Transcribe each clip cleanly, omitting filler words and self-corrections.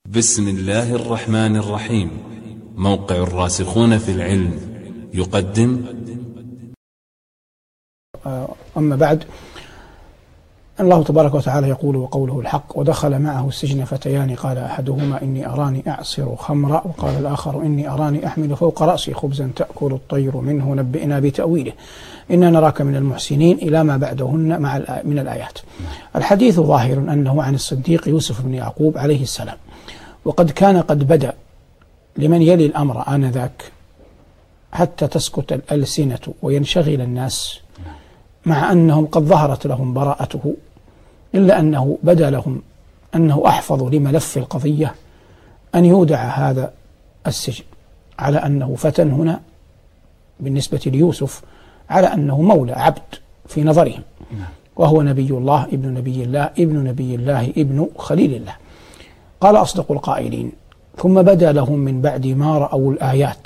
بسم الله الرحمن الرحيم. موقع الراسخون في العلم يقدم. أما بعد، الله تبارك وتعالى يقول وقوله الحق: ودخل معه السجن فتيان قال أحدهما إني أراني أعصر خمرا وقال الآخر إني أراني أحمل فوق رأسي خبزا تأكل الطير منه نبئنا بتأويله إنا نراك من المحسنين إلى ما بعدهن من الآيات. الحديث ظاهر أنه عن الصديق يوسف بن يعقوب عليه السلام، وقد كان قد بدأ لمن يلي الأمر آنذاك حتى تسكت الألسنة وينشغل الناس، مع أنهم قد ظهرت لهم براءته، إلا أنه بدا لهم أنه أحفظ لملف القضية أن يودع هذا السجن، على أنه فتى هنا بالنسبة ليوسف، على أنه مولى عبد في نظرهم، وهو نبي الله ابن نبي الله ابن نبي الله ابن خليل الله. قال أصدق القائلين: ثم بدا لهم من بعد ما رأوا الآيات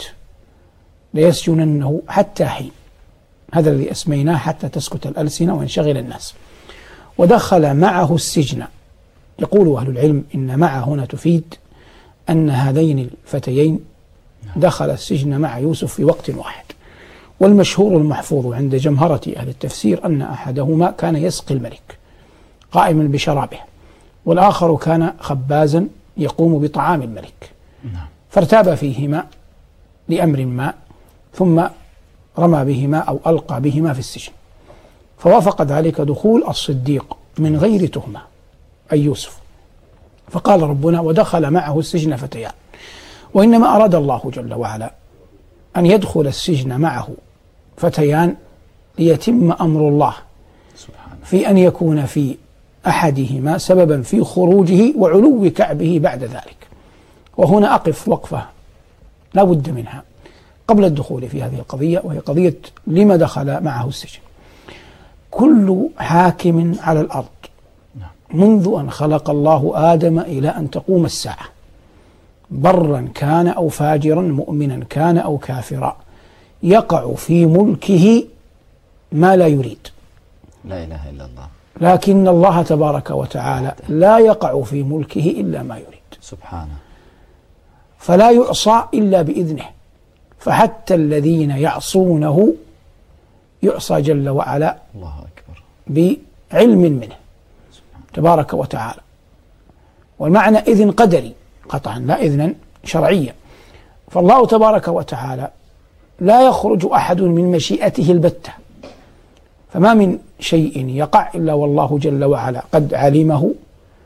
ليسجننه حتى حين، هذا الذي أسميناه حتى تسكت الألسنة وينشغل الناس. ودخل معه السجن، يقول أهل العلم إن مع هنا تفيد أن هذين الفتيين دخل السجن مع يوسف في وقت واحد. والمشهور المحفوظ عند جمهرة أهل التفسير أن أحدهما كان يسقي الملك قائما بشرابه، والآخر كان خبازا يقوم بطعام الملك، فارتاب فيهما لأمر ما، ثم رمى بهما أو ألقى بهما في السجن، فوافق ذلك دخول الصديق من غير تهمة أي يوسف. فقال ربنا: ودخل معه السجن فتيان. وإنما أراد الله جل وعلا أن يدخل السجن معه فتيان ليتم أمر الله في أن يكون في أحدهما سببا في خروجه وعلو كعبه بعد ذلك. وهنا أقف وقفة لا بد منها قبل الدخول في هذه القضية، وهي قضية لما دخل معه السجن. كل حاكم على الأرض منذ أن خلق الله آدم إلى أن تقوم الساعة، برا كان أو فاجرا، مؤمنا كان أو كافرا، يقع في ملكه ما لا يريد. لا إله إلا الله. لكن الله تبارك وتعالى لا يقع في ملكه إلا ما يريد سبحانه، فلا يعصى إلا بإذنه. فحتى الذين يعصونه يعصى جل وعلا الله أكبر بعلم منه تبارك وتعالى. والمعنى إذن قدري قطعا، لا إذنا شرعيا. فالله تبارك وتعالى لا يخرج أحد من مشيئته البتة، فما من شيء يقع إلا والله جل وعلا قد علمه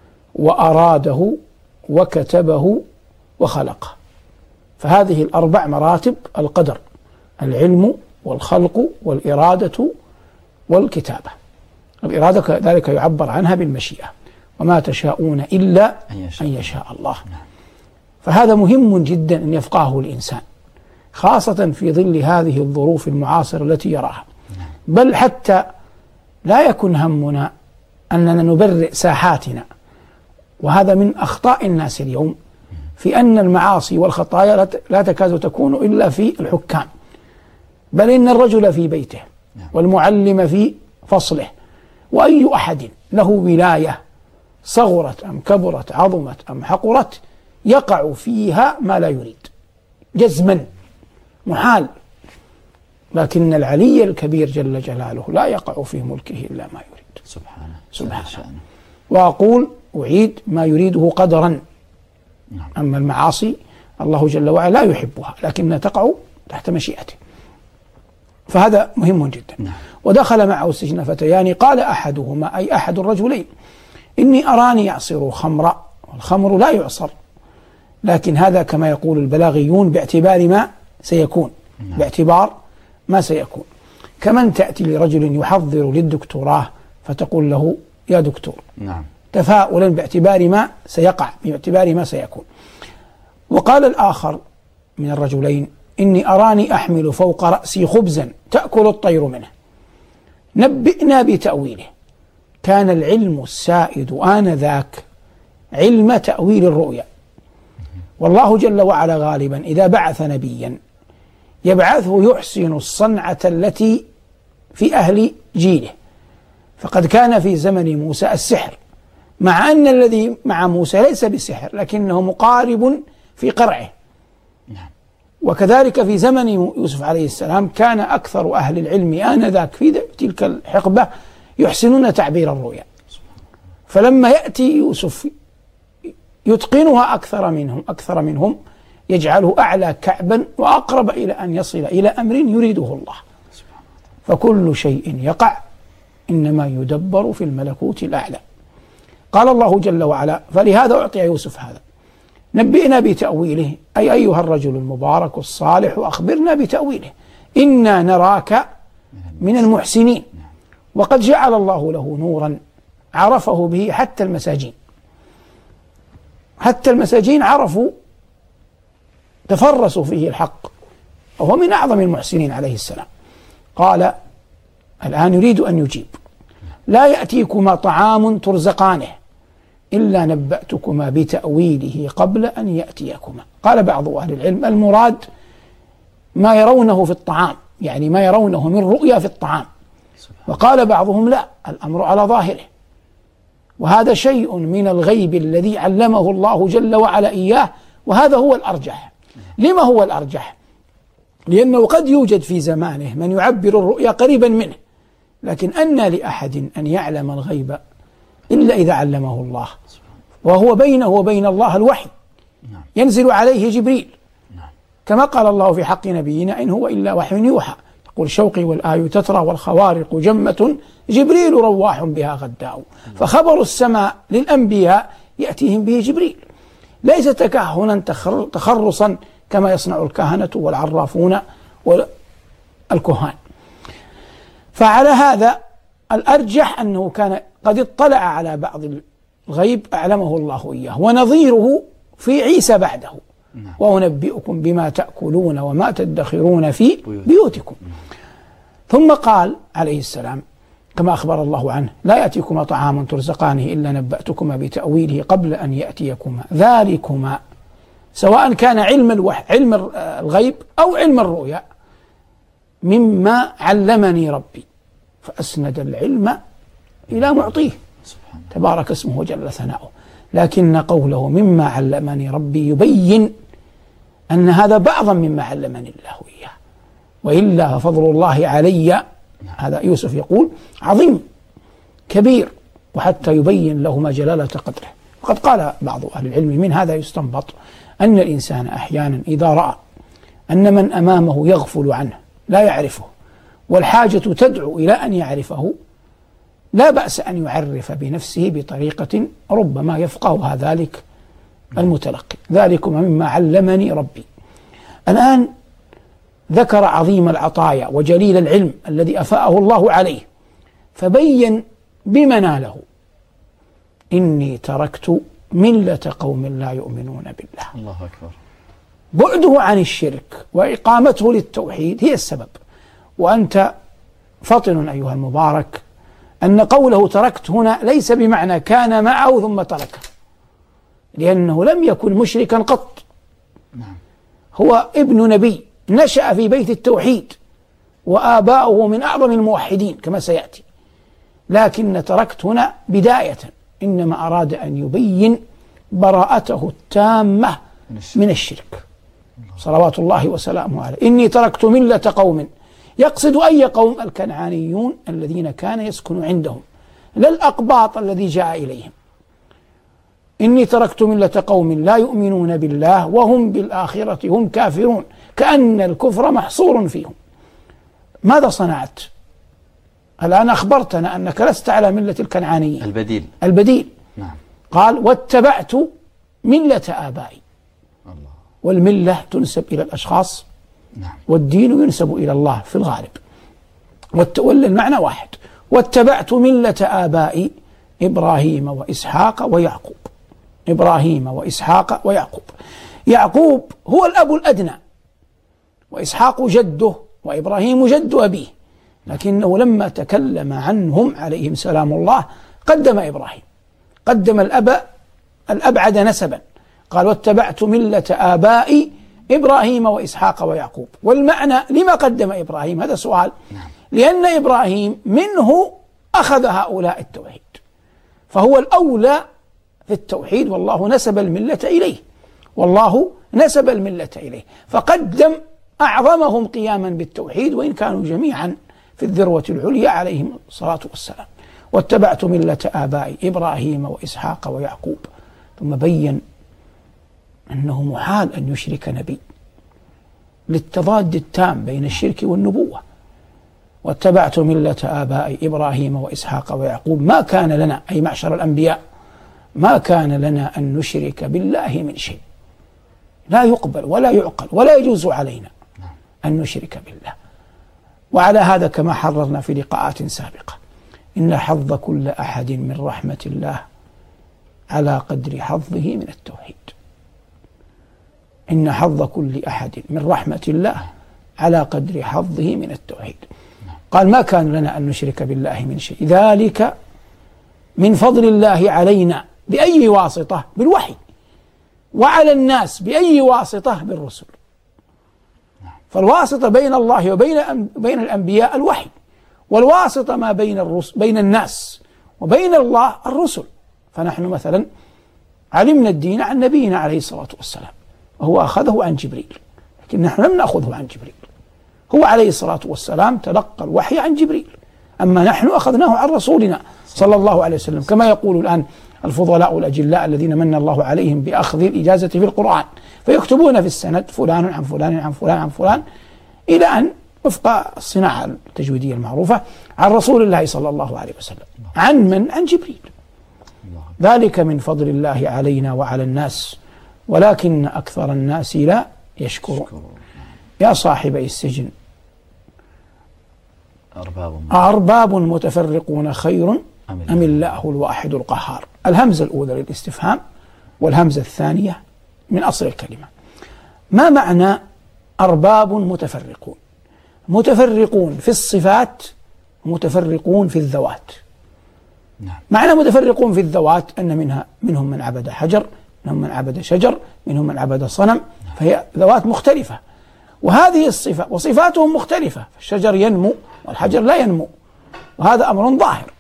وأراده وكتبه وخلقه. فهذه الأربع مراتب: القدر، العلم، والخلق، والإرادة، والكتابة. الإرادة كذلك يعبر عنها بالمشيئة: وما تشاءون إلا أن يشاء الله. فهذا مهم جدا أن يفقهه الإنسان، خاصة في ظل هذه الظروف المعاصرة التي يراها. بل حتى لا يكن همنا أننا نبرئ ساحاتنا، وهذا من أخطاء الناس اليوم، في أن المعاصي والخطايا لا تكاد تكون إلا في الحكام، بل إن الرجل في بيته والمعلم في فصله، وأي أحد له ولاية صغرت أم كبرت عظمت أم حقرت يقع فيها ما لا يريد جزما، محال. لكن العلي الكبير جل جلاله لا يقع في ملكه إلا ما يريد سبحانه. وأقول أعيد: ما يريده قدرا. أما المعاصي الله جل وعلا لا يحبها، لكنها تقع تحت مشيئته. فهذا مهم جدا. ودخل معه السجن فتيان قال أحدهما، أي أحد الرجلين، إني أراني يعصر خمرا. والخمر لا يعصر، لكن هذا كما يقول البلاغيون باعتبار ما سيكون، باعتبار ما سيكون. كمن تأتي لرجل يحضر للدكتوراه فتقول له: يا دكتور، تفاؤلا باعتبار ما سيقع، باعتبار ما سيكون. وقال الآخر من الرجلين: إني أراني أحمل فوق رأسي خبزا تأكل الطير منه نبئنا بتأويله. كان العلم السائد آنذاك علم تأويل الرؤيا. والله جل وعلا غالبا إذا بعث نبيا يبعثه يحسن الصنعة التي في أهل جيله. فقد كان في زمن موسى السحر، مع أن الذي مع موسى ليس بسحر لكنه مقارب في قرعه. وكذلك في زمن يوسف عليه السلام كان أكثر أهل العلم آنذاك في تلك الحقبة يحسنون تعبير الرؤيا، فلما يأتي يوسف يتقنها أكثر منهم يجعله أعلى كعبا وأقرب إلى أن يصل إلى أمر يريده الله. فكل شيء يقع إنما يدبر في الملكوت الأعلى. قال الله جل وعلا: فلهذا أعطي يوسف هذا، نبئنا بتأويله، أي أيها الرجل المبارك الصالح أخبرنا بتأويله، إنا نراك من المحسنين. وقد جعل الله له نورا عرفه به حتى المساجين عرفوا تفرسوا فيه الحق، وهو من أعظم المحسنين عليه السلام. قال: الآن يريد أن يجيب: لا يأتيكما طعام ترزقانه إلا نبأتكما بتأويله قبل أن يأتيكما. قال بعض أهل العلم: المراد ما يرونه في الطعام، يعني ما يرونه من رؤيا في الطعام. وقال بعضهم: لا، الأمر على ظاهره، وهذا شيء من الغيب الذي علمه الله جل وعلا إياه، وهذا هو الأرجح. لما هو الأرجح؟ لأنه قد يوجد في زمانه من يعبر الرؤيا قريبا منه، لكن أنى لأحد أن يعلم الغيب إلا إذا علمه الله، وهو بينه وبين الله الوحي، ينزل عليه جبريل، كما قال الله في حق نبينا: إن هو إلا وحي يوحى. يقول شوقي والآي تترى والخوارق جمة جبريل رواح بها غداء. فخبر السماء للأنبياء يأتيهم به جبريل، ليس تكهنا تخرصا كما يصنع الكهنة والعرافون والكهان. فعلى هذا الأرجح أنه كان قد اطلع على بعض الغيب أعلمه الله إياه، ونظيره في عيسى بعده: وأنبئكم بما تأكلون وما تدخرون في بيوتكم. ثم قال عليه السلام كما أخبر الله عنه: لا يأتيكما طعام ترزقانه إلا نبأتكما بتأويله قبل أن يأتيكما ذلكما، سواء كان علم الغيب أو علم الرؤيا، مما علمني ربي. فأسند العلم إلى معطيه تبارك اسمه وجل ثناؤه. لكن قوله مما علمني ربي يبين أن هذا بعضا مما علمني الله إياه، وإلا ففضل الله علي، هذا يوسف يقول، عظيم كبير، وحتى يبين لهما جلالة قدره. وقد قال بعض أهل العلم: من هذا يستنبط أن الإنسان أحيانا إذا رأى أن من أمامه يغفل عنه لا يعرفه والحاجة تدعو إلى أن يعرفه، لا بأس أن يعرف بنفسه بطريقة ربما يفقهها ذلك المتلقي. ذلكم مما علمني ربي. الآن ذكر عظيم العطايا وجليل العلم الذي أفاءه الله عليه، فبين بما ناله: إني تركت ملة قوم لا يؤمنون بالله. الله أكبر. بعده عن الشرك وإقامته للتوحيد هي السبب. وأنت فطن أيها المبارك أن قوله تركت هنا ليس بمعنى كان معه ثم تركه، لأنه لم يكن مشركا قط، هو ابن نبي نشأ في بيت التوحيد، وآباؤه من أعظم الموحدين كما سيأتي. لكن تركت هنا بداية إنما أراد أن يبين براءته التامة من الشرك صلوات الله وسلامه عليه. إني تركت ملة قوم، يقصد أي قوم؟ الكنعانيون الذين كان يسكن عندهم، لا الأقباط الذي جاء إليهم. إني تركت ملة قوم لا يؤمنون بالله وهم بالآخرة هم كافرون، كأن الكفر محصور فيهم. ماذا صنعت؟ الآن أخبرتنا أنك لست على ملة الكنعانيين، البديل. نعم. قال: واتبعت ملة آبائي. الله. والملة تنسب إلى الأشخاص، نعم. والدين ينسب إلى الله في الغالب، المعنى واحد. واتبعت ملة آبائي إبراهيم وإسحاق ويعقوب. إبراهيم وإسحاق ويعقوب. يعقوب هو الأب الأدنى، وإسحاق جده، وإبراهيم جد أبيه، لكنه لما تكلم عنهم عليهم سلام الله قدم إبراهيم، قدم الأبعد نسبا. قال: واتبعت ملة آبائي إبراهيم وإسحاق ويعقوب. والمعنى لما قدم إبراهيم؟ هذا سؤال. لأن إبراهيم منه أخذ هؤلاء التوحيد، فهو الأولى في التوحيد، والله نسب الملة إليه، والله نسب الملة إليه، فقدم أعظمهم قياما بالتوحيد وإن كانوا جميعا في الذروة العليا عليهم الصلاة والسلام. واتبعت ملة آبائي إبراهيم وإسحاق ويعقوب، ثم بين أنه محال أن يشرك نبي للتضاد التام بين الشرك والنبوة. واتبعت ملة آبائي إبراهيم وإسحاق ويعقوب ما كان لنا، أي معشر الأنبياء، ما كان لنا أن نشرك بالله من شيء، لا يقبل ولا يعقل ولا يجوز علينا أن نشرك بالله. وعلى هذا كما حررنا في لقاءات سابقة إن حظ كل أحد من رحمة الله على قدر حظه من التوحيد. إن حظ كل أحد من رحمة الله على قدر حظه من التوحيد. قال ما كان لنا أن نشرك بالله من شيء، ذلك من فضل الله علينا بأي واسطة؟ بالوحي، وعلى الناس بأي واسطة؟ بالرسل. فالواسطة بين الله وبين الأنبياء الوحي، والواسطة ما بين الناس وبين الله الرسل. فنحن مثلا علمنا الدين عن نبينا عليه الصلاة والسلام، وهو أخذه عن جبريل، لكن نحن لم نأخذه عن جبريل، هو عليه الصلاة والسلام تلقى الوحي عن جبريل، أما نحن أخذناه عن رسولنا صلى الله عليه وسلم، كما يقول الآن الفضلاء الأجلاء الذين من الله عليهم بأخذ الإجازة في القرآن، فيكتبون في السند فلان عن فلان عن فلان عن فلان، إلى أن وفق الصناعة التجويدية المعروفة عن رسول الله صلى الله عليه وسلم. عن من؟ عن جبريل. ذلك من فضل الله علينا وعلى الناس ولكن أكثر الناس لا يشكرون. يا صاحبي السجن أرباب متفرقون خير أم الله الواحد القهار. الهمزة الأولى للاستفهام والهمزة الثانية من أصل الكلمة. ما معنى أرباب متفرقون؟ متفرقون في الصفات ومتفرقون في الذوات. معنى متفرقون في الذوات أن منهم من عبد حجر، منهم من عبد شجر، منهم من عبد صنم، فهي ذوات مختلفة، وهذه الصفة وصفاتهم مختلفة، فالشجر ينمو والحجر لا ينمو، وهذا أمر ظاهر.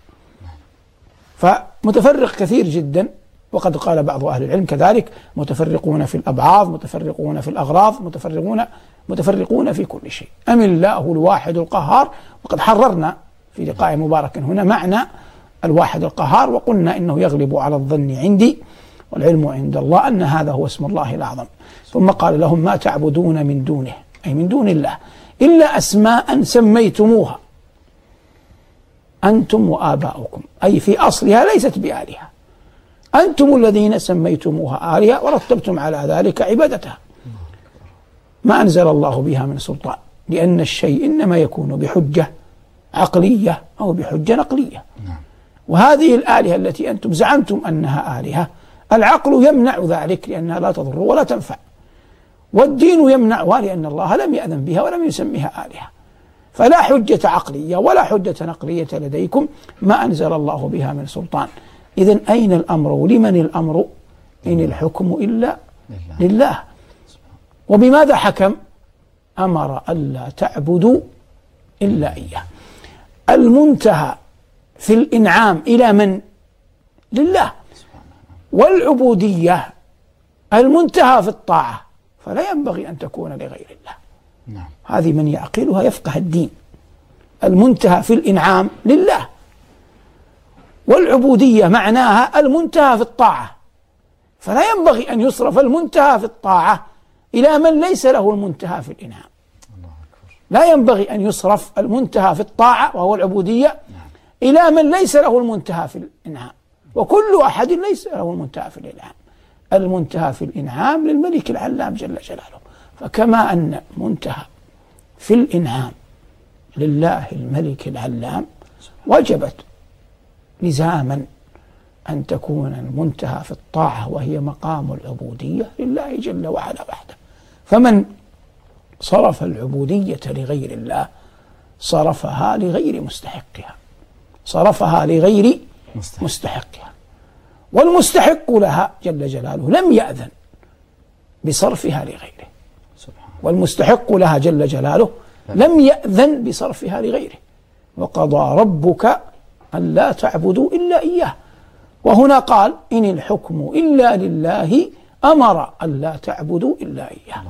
فمتفرق كثير جدا، وقد قال بعض أهل العلم كذلك متفرقون في الأبعاض، متفرقون في الأغراض، متفرقون في كل شيء. أم الله الواحد القهار. وقد حررنا في لقاء مبارك هنا معنى الواحد القهار، وقلنا إنه يغلب على الظن عندي والعلم عند الله أن هذا هو اسم الله الأعظم. ثم قال لهم ما تعبدون من دونه، أي من دون الله، إلا أسماء سميتموها أنتم وآباؤكم، أي في أصلها ليست بآلهة، أنتم الذين سميتموها آلهة ورتبتم على ذلك عبادتها، ما أنزل الله بها من سلطان، لأن الشيء إنما يكون بحجة عقلية أو بحجة نقلية. وهذه الآلهة التي أنتم زعمتم أنها آلهة العقل يمنع ذلك لأنها لا تضر ولا تنفع، والدين يمنعها لأن الله لم يأذن بها ولم يسميها آلهة، فلا حجة عقلية ولا حجة نقلية لديكم، ما أنزل الله بها من سلطان. إذن أين الأمر ولمن الأمر؟ إن الحكم إلا لله. وبماذا حكم؟ أمر ألا تعبدوا إلا إياه. المنتهى في الإنعام إلى من؟ لله. والعبودية المنتهى في الطاعة، فلا ينبغي أن تكون لغير الله. هذه من يعقلها يفقه الدين. المنتهى في الإنعام لله، والعبودية معناها المنتهى في الطاعة، فلا ينبغي أن يصرف المنتهى في الطاعة إلى من ليس له المنتهى في الإنعام. لا ينبغي أن يصرف المنتهى في الطاعة وهو العبودية إلى من ليس له المنتهى في الإنعام، وكل أحد ليس له المنتهى في الإنعام. المنتهى في الإنعام للملك العلام جل جلاله، فكما أن منتهى في الإنعام لله الملك العلام، وجبت لزاما أن تكون المنتهى في الطاعة وهي مقام العبودية لله جل وعلا وحده. فمن صرف العبودية لغير الله صرفها لغير مستحقها، صرفها لغير مستحقها، والمستحق لها جل جلاله لم يأذن بصرفها لغيره، والمستحق لها جل جلاله لم يأذن بصرفها لغيره. وقضى ربك ألا تعبدوا إلا إياه وهنا قال إن الحكم إلا لله أمر أن لا تعبدوا إلا إياه،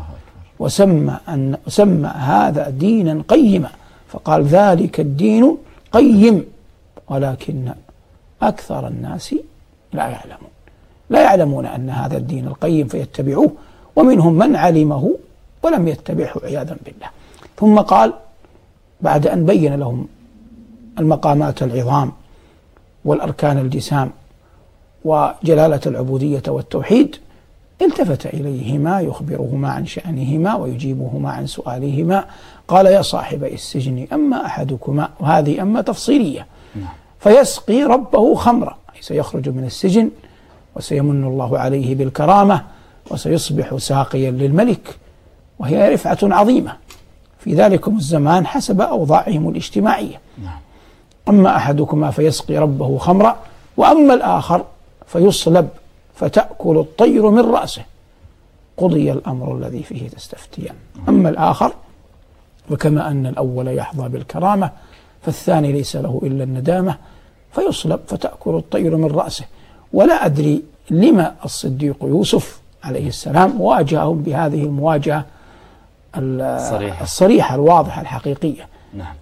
وسمى هذا دينا قيما، فقال ذلك الدين قيم ولكن أكثر الناس لا يعلمون أن هذا الدين القيم فيتبعوه، ومنهم من علمه ولم يتبعه عياذا بالله. ثم قال بعد أن بين لهم المقامات العظام والأركان الجسام وجلالة العبودية والتوحيد، التفت إليهما يخبرهما عن شأنهما ويجيبهما عن سؤالهما. قال يا صاحبي السجن أما أحدكما، وهذه أما تفصيلية، فيسقي ربه خمرا، أي سيخرج من السجن وسيمن الله عليه بالكرامة وسيصبح ساقيا للملك، وهي رفعة عظيمة في ذلكم الزمان حسب أوضاعهم الاجتماعية. أما أحدكما فيسقي ربه خمرا، وأما الآخر فيصلب فتأكل الطير من رأسه، قضي الأمر الذي فيه تستفتيان. أما الآخر وكما أن الأول يحظى بالكرامة فالثاني ليس له إلا الندامة، فيصلب فتأكل الطير من رأسه. ولا أدري لما الصديق يوسف عليه السلام واجههم بهذه المواجهة الصريحة الواضحة الحقيقية،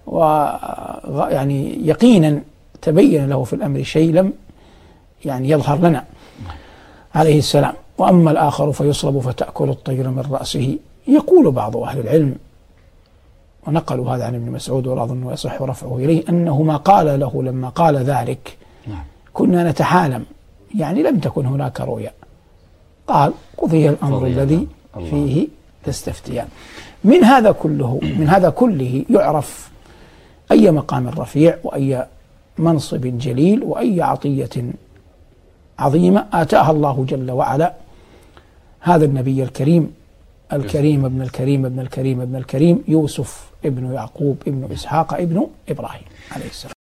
ويعني يقينا تبين له في الأمر شيء لم يعني يظهر لنا عليه السلام. وأما الآخر فيصلب فتأكل الطير من رأسه. يقول بعض أهل العلم، ونقلوا هذا عن ابن مسعود ولا أظن يصح رفعه إليه، أنه ما قال له لما قال ذلك كنا نتحالم، يعني لم تكن هناك رؤيا، قال قضي الأمر الذي فيه تستفتيان. من هذا كله يعرف أي مقام رفيع وأي منصب جليل وأي عطية عظيمة آتاها الله جل وعلا هذا النبي الكريم ابن الكريم يوسف ابن يعقوب ابن إسحاق ابن إبراهيم عليه السلام.